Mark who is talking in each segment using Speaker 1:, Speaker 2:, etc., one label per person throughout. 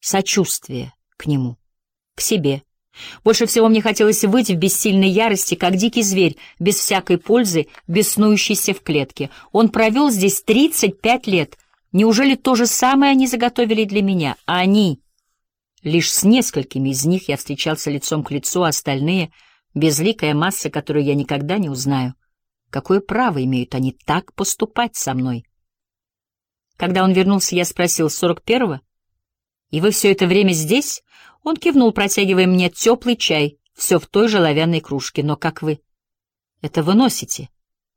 Speaker 1: сочувствие к нему, к себе. Больше всего мне хотелось выйти в бессильной ярости, как дикий зверь, без всякой пользы, беснующийся в клетке. Он провел здесь 35 лет. Неужели то же самое они заготовили для меня? А они... Лишь с несколькими из них я встречался лицом к лицу, а остальные — безликая масса, которую я никогда не узнаю. Какое право имеют они так поступать со мной? Когда он вернулся, я спросил: 41-го? И вы все это время здесь? Он кивнул, протягивая мне теплый чай, все в той же оловянной кружке. Но как вы это выносите?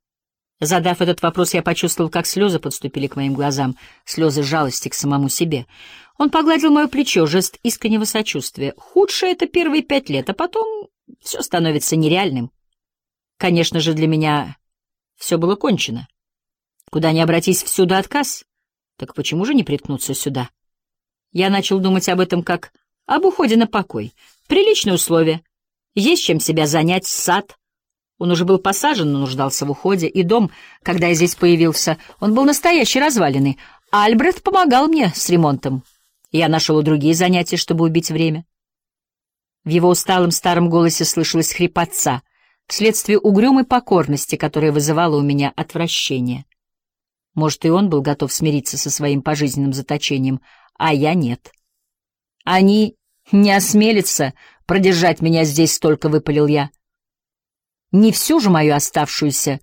Speaker 1: Задав этот вопрос, я почувствовал, как слезы подступили к моим глазам, слезы жалости к самому себе. Он погладил мое плечо, жест искреннего сочувствия. Худшее — это первые 5 лет, а потом все становится нереальным. Конечно же, для меня все было кончено. Куда ни обратись, всюду отказ. Так почему же не приткнуться сюда? Я начал думать об этом как об уходе на покой. Приличные условия. Есть чем себя занять, сад. Он уже был посажен, но нуждался в уходе. И дом, когда я здесь появился, он был настоящей развалиной. Альбрехт помогал мне с ремонтом. Я нашел и другие занятия, чтобы убить время. В его усталом старом голосе слышалась хрипотца, вследствие угрюмой покорности, которая вызывала у меня отвращение. Может, и он был готов смириться со своим пожизненным заточением, а я нет. Они не осмелятся продержать меня здесь столько, — выпалил я. Не всю же мою оставшуюся...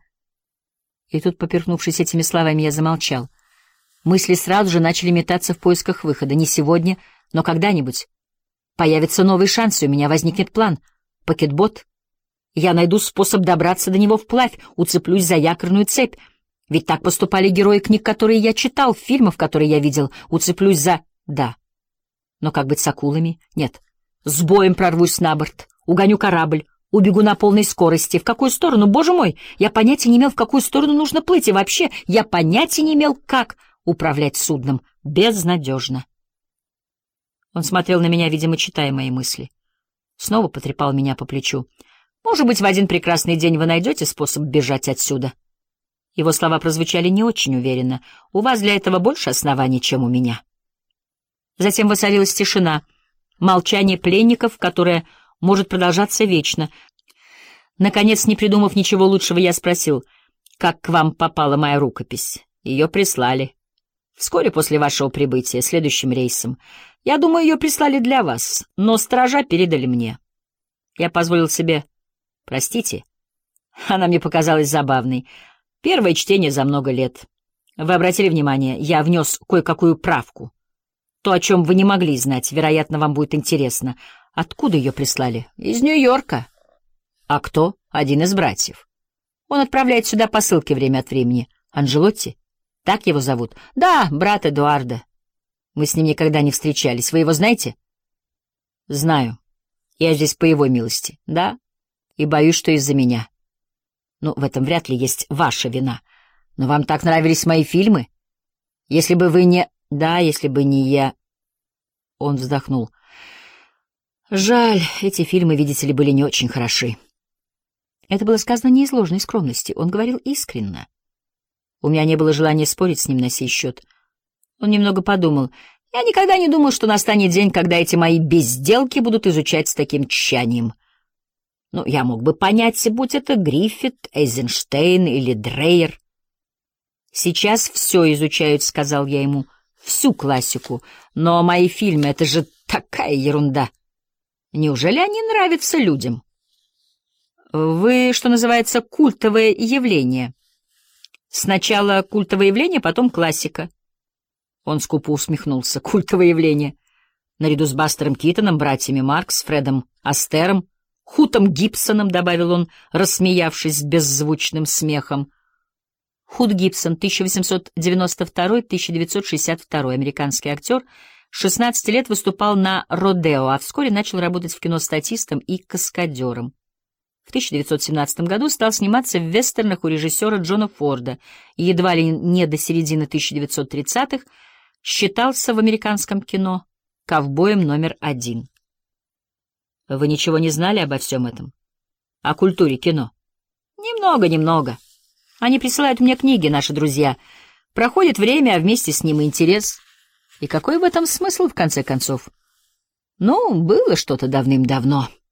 Speaker 1: И тут, поперхнувшись этими словами, я замолчал. Мысли сразу же начали метаться в поисках выхода. Не сегодня, но когда-нибудь. Появится новый шанс, и у меня возникнет план. Пакетбот. Я найду способ добраться до него вплавь, уцеплюсь за якорную цепь. Ведь так поступали герои книг, которые я читал, фильмов, которые я видел. Уцеплюсь за... Да. Но как быть с акулами? Нет. С боем прорвусь на борт, угоню корабль, убегу на полной скорости. В какую сторону? Боже мой! Я понятия не имел, в какую сторону нужно плыть, и вообще я понятия не имел, как управлять судном. Безнадежно. Он смотрел на меня, видимо, читая мои мысли. Снова потрепал меня по плечу. Может быть, в один прекрасный день вы найдете способ бежать отсюда? Его слова прозвучали не очень уверенно. У вас для этого больше оснований, чем у меня. Затем воцарилась тишина, молчание пленников, которое может продолжаться вечно. Наконец, не придумав ничего лучшего, я спросил: как к вам попала моя рукопись? Ее прислали. Вскоре после вашего прибытия, следующим рейсом. Я думаю, ее прислали для вас, но сторожа передали мне. Я позволил себе... Простите. Она мне показалась забавной. Первое чтение за много лет. Вы обратили внимание, я внес кое-какую правку. То, о чем вы не могли знать, вероятно, вам будет интересно. Откуда ее прислали? Из Нью-Йорка. А кто? Один из братьев. Он отправляет сюда посылки время от времени. Анджелотти? Так его зовут? Да, брат Эдуарда. Мы с ним никогда не встречались. Вы его знаете? Знаю. Я здесь по его милости. Да? И боюсь, что из-за меня. Ну, в этом вряд ли есть ваша вина. Но вам так нравились мои фильмы? Если бы вы не... Да, если бы не я... Он вздохнул. Жаль, эти фильмы, видите ли, были не очень хороши. Это было сказано не из ложной скромности. Он говорил искренне. У меня не было желания спорить с ним на сей счет. Он немного подумал. Я никогда не думал, что настанет день, когда эти мои безделки будут изучать с таким тщанием. Ну, я мог бы понять, будь это Гриффит, Эйзенштейн или Дрейер. Сейчас все изучают, — сказал я ему, — всю классику. Но мои фильмы — это же такая ерунда. Неужели они нравятся людям? Вы, что называется, культовое явление. Сначала культовое явление, потом классика. Он скупо усмехнулся. Культовое явление. Наряду с Бастером Китоном, братьями Маркс, Фредом Астером, Хутом Гибсоном, — добавил он, рассмеявшись беззвучным смехом. Хут Гибсон, 1892-1962, американский актер, 16 лет выступал на родео, а вскоре начал работать в кино статистом и каскадером. В 1917 году стал сниматься в вестернах у режиссера Джона Форда и едва ли не до середины 1930-х считался в американском кино ковбоем номер 1. Вы ничего не знали обо всем этом? О культуре кино? Немного. Они присылают мне книги, наши друзья. Проходит время, а вместе с ним и интерес. И какой в этом смысл, в конце концов? Ну, было что-то давным-давно.